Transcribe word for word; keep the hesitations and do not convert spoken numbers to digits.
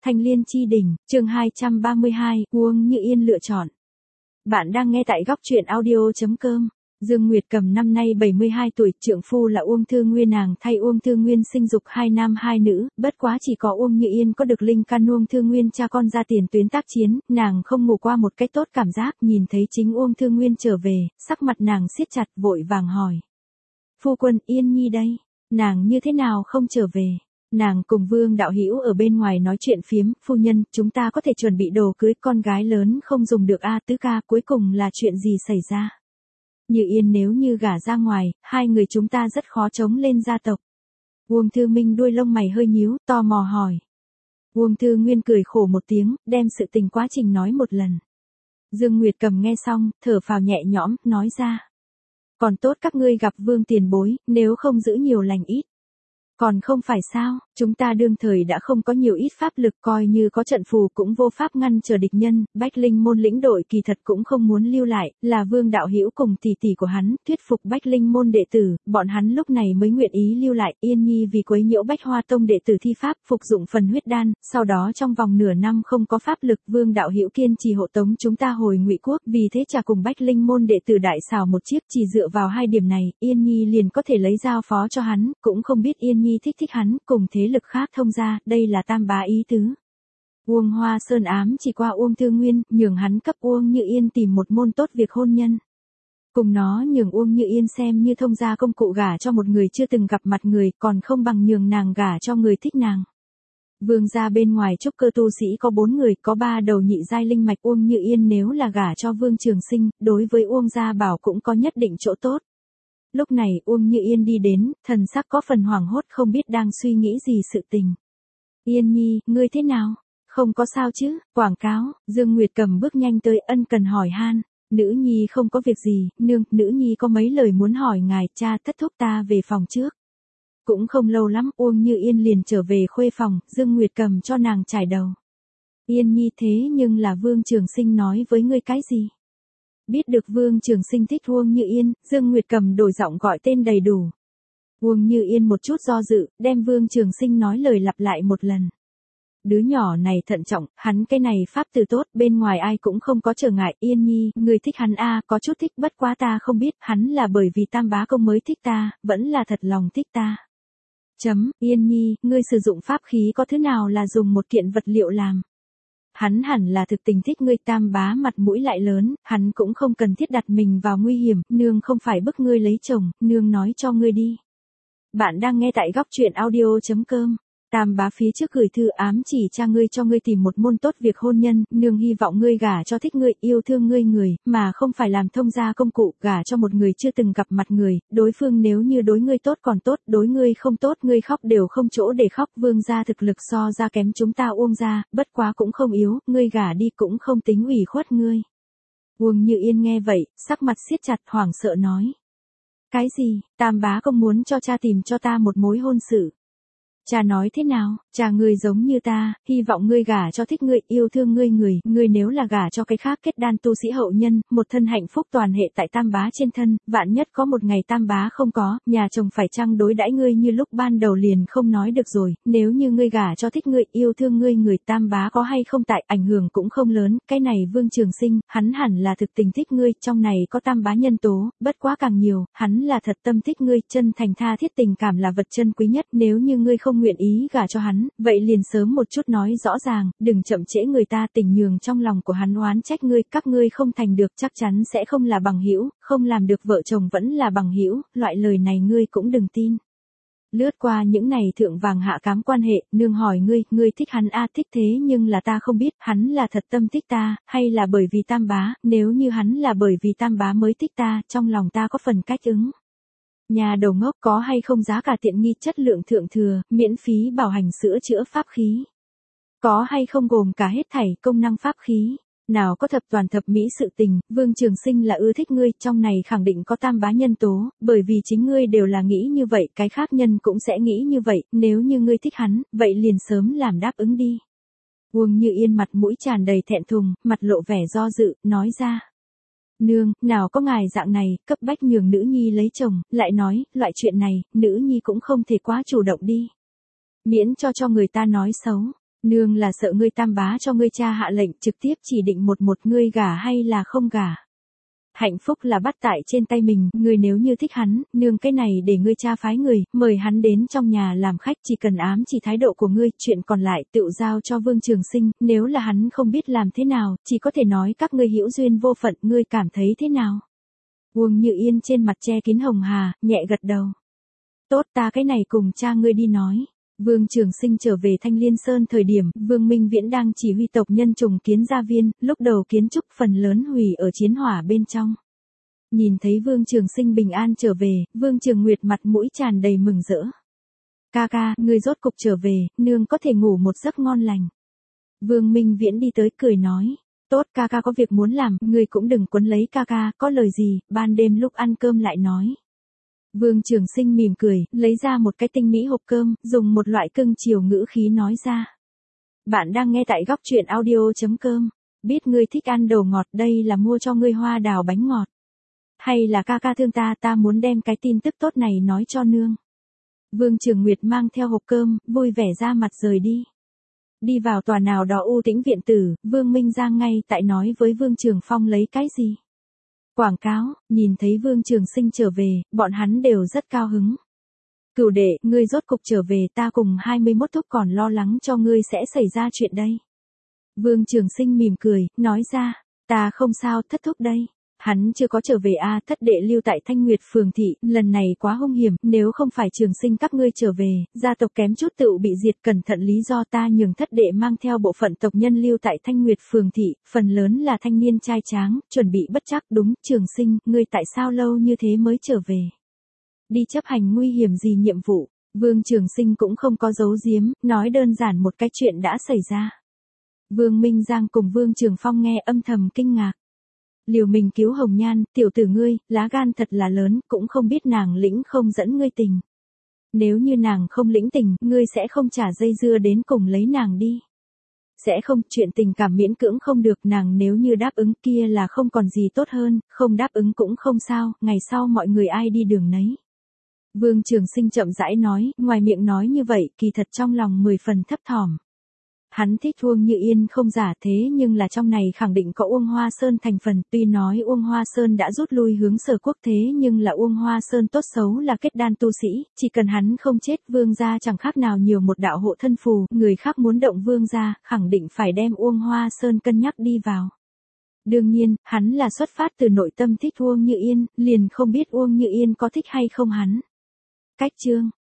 Thanh Liên Chi Đỉnh, chương hai trăm ba mươi hai, Uông Như Yên lựa chọn. Bạn đang nghe tại góc truyện audio chấm com. Dương Nguyệt Cầm năm nay bảy mươi hai tuổi, trượng phu là Uông Thư Nguyên, nàng thay Uông Thư Nguyên sinh dục hai nam hai nữ, bất quá chỉ có Uông Như Yên có được linh căn Uông Thư Nguyên cha con ra tiền tuyến tác chiến, nàng không ngủ qua một cách tốt cảm giác, nhìn thấy chính Uông Thư Nguyên trở về, sắc mặt nàng siết chặt vội vàng hỏi. Phu quân, Yên Nhi đây, nàng như thế nào không trở về? Nàng cùng Vương Đạo Hữu ở bên ngoài nói chuyện phiếm, phu nhân, chúng ta có thể chuẩn bị đồ cưới, con gái lớn không dùng được a tứ ca, cuối cùng là chuyện gì xảy ra? Như Yên nếu như gả ra ngoài, hai người chúng ta rất khó chống lên gia tộc. Uông Thư Minh đuôi lông mày hơi nhíu, tò mò hỏi. Uông Thư Nguyên cười khổ một tiếng, đem sự tình quá trình nói một lần. Dương Nguyệt Cầm nghe xong, thở phào nhẹ nhõm, nói ra. Còn tốt các ngươi gặp Vương tiền bối, nếu không giữ nhiều lành ít. Còn không phải sao, chúng ta đương thời đã không có nhiều ít pháp lực, coi như có trận phù cũng vô pháp ngăn trở địch nhân, Bách Linh môn lĩnh đội kỳ thật cũng không muốn lưu lại, là Vương Đạo Hữu cùng tỷ tỷ của hắn, thuyết phục Bách Linh môn đệ tử, bọn hắn lúc này mới nguyện ý lưu lại. Yên Nhi vì quấy nhiễu Bách Hoa Tông đệ tử thi pháp, phục dụng phần huyết đan, sau đó trong vòng nửa năm không có pháp lực, Vương Đạo Hữu kiên trì hộ tống chúng ta hồi Ngụy Quốc, vì thế trà cùng Bách Linh môn đệ tử đại xào một chiếc, chỉ dựa vào hai điểm này, Yên Nhi liền có thể lấy giao phó cho hắn, cũng không biết Yên Nhi thích thích hắn, cùng thế lực khác thông ra, đây là tam bá ý tứ. Uông Hoa Sơn ám chỉ qua Uông Thư Nguyên, nhường hắn cấp Uông Như Yên tìm một môn tốt việc hôn nhân. Cùng nó nhường Uông Như Yên xem như thông gia công cụ gả cho một người chưa từng gặp mặt người, còn không bằng nhường nàng gả cho người thích nàng. Vương gia bên ngoài trúc cơ tu sĩ có bốn người, có ba đầu nhị giai linh mạch, Uông Như Yên nếu là gả cho Vương Trường Sinh, đối với Uông gia bảo cũng có nhất định chỗ tốt. Lúc này Uông Như Yên đi đến, thần sắc có phần hoảng hốt, không biết đang suy nghĩ gì sự tình. Yên Nhi, ngươi thế nào? Không có sao chứ? Quảng cáo, Dương Nguyệt Cầm bước nhanh tới, ân cần hỏi han. Nữ Nhi không có việc gì, nương, nữ Nhi có mấy lời muốn hỏi ngài, cha thất thúc ta về phòng trước. Cũng không lâu lắm, Uông Như Yên liền trở về khuê phòng, Dương Nguyệt Cầm cho nàng trải đầu. Yên Nhi, thế nhưng là Vương Trường Sinh nói với ngươi cái gì? Biết được Vương Trường Sinh thích Uông Như Yên, Dương Nguyệt Cầm đổi giọng gọi tên đầy đủ. Uông Như Yên một chút do dự, đem Vương Trường Sinh nói lời lặp lại một lần. Đứa nhỏ này thận trọng, hắn cái này pháp từ tốt, bên ngoài ai cũng không có trở ngại. Yên Nhi, người thích hắn a, có chút thích, bất quá ta không biết, hắn là bởi vì tam bá công mới thích ta, vẫn là thật lòng thích ta. Chấm, Yên Nhi, ngươi sử dụng pháp khí có thứ nào là dùng một kiện vật liệu làm? Hắn hẳn là thực tình thích ngươi, tam bá mặt mũi lại lớn, hắn cũng không cần thiết đặt mình vào nguy hiểm, nương không phải bức ngươi lấy chồng, nương nói cho ngươi đi. Bạn đang nghe tại góc truyện audio chấm com. Tam bá phía trước gửi thư ám chỉ cha ngươi cho ngươi tìm một môn tốt việc hôn nhân, nương hy vọng ngươi gả cho thích ngươi, yêu thương ngươi người, mà không phải làm thông gia công cụ, gả cho một người chưa từng gặp mặt người, đối phương nếu như đối ngươi tốt còn tốt, đối ngươi không tốt ngươi khóc đều không chỗ để khóc. Vương gia thực lực so ra kém chúng ta Uông gia, bất quá cũng không yếu, ngươi gả đi cũng không tính ủy khuất ngươi. Uông Như Yên nghe vậy, sắc mặt siết chặt, hoảng sợ nói. Cái gì, tam bá công muốn cho cha tìm cho ta một mối hôn sự? Cha nói thế nào, cha ngươi giống như ta, hy vọng ngươi gả cho thích ngươi, yêu thương ngươi người, ngươi nếu là gả cho cái khác kết đan tu sĩ hậu nhân, một thân hạnh phúc toàn hệ tại tam bá trên thân, vạn nhất có một ngày tam bá không có, nhà chồng phải chăng đối đãi ngươi như lúc ban đầu liền không nói được rồi, nếu như ngươi gả cho thích ngươi, yêu thương ngươi người, tam bá có hay không tại, ảnh hưởng cũng không lớn, cái này Vương Trường Sinh, hắn hẳn là thực tình thích ngươi, trong này có tam bá nhân tố, bất quá càng nhiều, hắn là thật tâm thích ngươi, chân thành tha thiết tình cảm là vật chân quý nhất, nếu như ngươi không nguyện ý gả cho hắn, vậy liền sớm một chút nói rõ ràng, đừng chậm trễ người ta, tình nhường trong lòng của hắn oán trách ngươi, các ngươi không thành được chắc chắn sẽ không là bằng hữu, không làm được vợ chồng vẫn là bằng hữu, loại lời này ngươi cũng đừng tin. Lướt qua những này thượng vàng hạ cám quan hệ, nương hỏi ngươi, ngươi thích hắn a, thích thế nhưng là ta không biết, hắn là thật tâm thích ta, hay là bởi vì tam bá, nếu như hắn là bởi vì tam bá mới thích ta, trong lòng ta có phần cách ứng. Nhà đầu ngốc, có hay không giá cả tiện nghi chất lượng thượng thừa, miễn phí bảo hành sữa chữa pháp khí? Có hay không gồm cả hết thảy công năng pháp khí? Nào có thập toàn thập mỹ sự tình, Vương Trường Sinh là ưa thích ngươi, trong này khẳng định có tam bá nhân tố, bởi vì chính ngươi đều là nghĩ như vậy, cái khác nhân cũng sẽ nghĩ như vậy, nếu như ngươi thích hắn, vậy liền sớm làm đáp ứng đi. Uông Như Yên mặt mũi tràn đầy thẹn thùng, mặt lộ vẻ do dự, nói ra. Nương, nào có ngài dạng này, cấp bách nhường nữ nhi lấy chồng, lại nói, loại chuyện này, nữ nhi cũng không thể quá chủ động đi. Miễn cho cho người ta nói xấu. Nương là sợ ngươi tam bá cho ngươi cha hạ lệnh trực tiếp chỉ định một một ngươi gả hay là không gả. Hạnh phúc là bắt tại trên tay mình, ngươi nếu như thích hắn, nương cái này để ngươi cha phái người, mời hắn đến trong nhà làm khách, chỉ cần ám chỉ thái độ của ngươi, chuyện còn lại tự giao cho Vương Trường Sinh, nếu là hắn không biết làm thế nào, chỉ có thể nói các ngươi hữu duyên vô phận, ngươi cảm thấy thế nào? Uông Như Yên trên mặt che kín hồng hà, nhẹ gật đầu. Tốt, ta cái này cùng cha ngươi đi nói. Vương Trường Sinh trở về Thanh Liên Sơn thời điểm, Vương Minh Viễn đang chỉ huy tộc nhân trùng kiến gia viên, lúc đầu kiến trúc phần lớn hủy ở chiến hỏa bên trong. Nhìn thấy Vương Trường Sinh bình an trở về, Vương Trường Nguyệt mặt mũi tràn đầy mừng rỡ. Ca ca, ngươi rốt cục trở về, nương có thể ngủ một giấc ngon lành. Vương Minh Viễn đi tới cười nói. Tốt, ca ca có việc muốn làm, ngươi cũng đừng quấn lấy ca ca, có lời gì, ban đêm lúc ăn cơm lại nói. Vương Trường Sinh mỉm cười, lấy ra một cái tinh mỹ hộp cơm, dùng một loại cưng chiều ngữ khí nói ra. Bạn đang nghe tại góc truyện audio chấm com. Biết ngươi thích ăn đồ ngọt, đây là mua cho ngươi hoa đào bánh ngọt. Hay là ca ca thương ta, ta muốn đem cái tin tức tốt này nói cho nương. Vương Trường Nguyệt mang theo hộp cơm, vui vẻ ra mặt rời đi. Đi vào tòa nào đó u tĩnh viện tử, Vương Minh Giang ngay tại nói với Vương Trường Phong lấy cái gì. Quảng cáo, nhìn thấy Vương Trường Sinh trở về, bọn hắn đều rất cao hứng. Cửu đệ, ngươi rốt cục trở về, ta cùng hai mươi mốt thúc còn lo lắng cho ngươi sẽ xảy ra chuyện đây. Vương Trường Sinh mỉm cười, nói ra, ta không sao, thất thúc đây. Hắn chưa có trở về a à, thất đệ lưu tại Thanh Nguyệt Phường thị, lần này quá hung hiểm, nếu không phải Trường Sinh các ngươi trở về, gia tộc kém chút tự bị diệt, cẩn thận lý do ta nhường thất đệ mang theo bộ phận tộc nhân lưu tại Thanh Nguyệt Phường thị, phần lớn là thanh niên trai tráng, chuẩn bị bất chắc. Đúng, Trường Sinh, ngươi tại sao lâu như thế mới trở về? Đi chấp hành nguy hiểm gì nhiệm vụ? Vương Trường Sinh cũng không có giấu giếm, nói đơn giản một cái chuyện đã xảy ra. Vương Minh Giang cùng Vương Trường Phong nghe âm thầm kinh ngạc. Liều mình cứu Hồng Nhan, tiểu tử ngươi, lá gan thật là lớn, cũng không biết nàng lĩnh không dẫn ngươi tình. Nếu như nàng không lĩnh tình, ngươi sẽ không trả dây dưa đến cùng lấy nàng đi. Sẽ không, chuyện tình cảm miễn cưỡng không được, nàng nếu như đáp ứng kia là không còn gì tốt hơn, không đáp ứng cũng không sao, ngày sau mọi người ai đi đường nấy. Vương Trường Sinh chậm rãi nói, ngoài miệng nói như vậy, kỳ thật trong lòng mười phần thấp thỏm. Hắn thích Uông Như Yên không giả, thế nhưng là trong này khẳng định có Uông Hoa Sơn thành phần, tuy nói Uông Hoa Sơn đã rút lui hướng Sở Quốc thế nhưng là Uông Hoa Sơn tốt xấu là kết đan tu sĩ, chỉ cần hắn không chết Vương gia chẳng khác nào nhiều một đạo hộ thân phù, người khác muốn động Vương gia, khẳng định phải đem Uông Hoa Sơn cân nhắc đi vào. Đương nhiên, hắn là xuất phát từ nội tâm thích Uông Như Yên, liền không biết Uông Như Yên có thích hay không hắn. Cách chương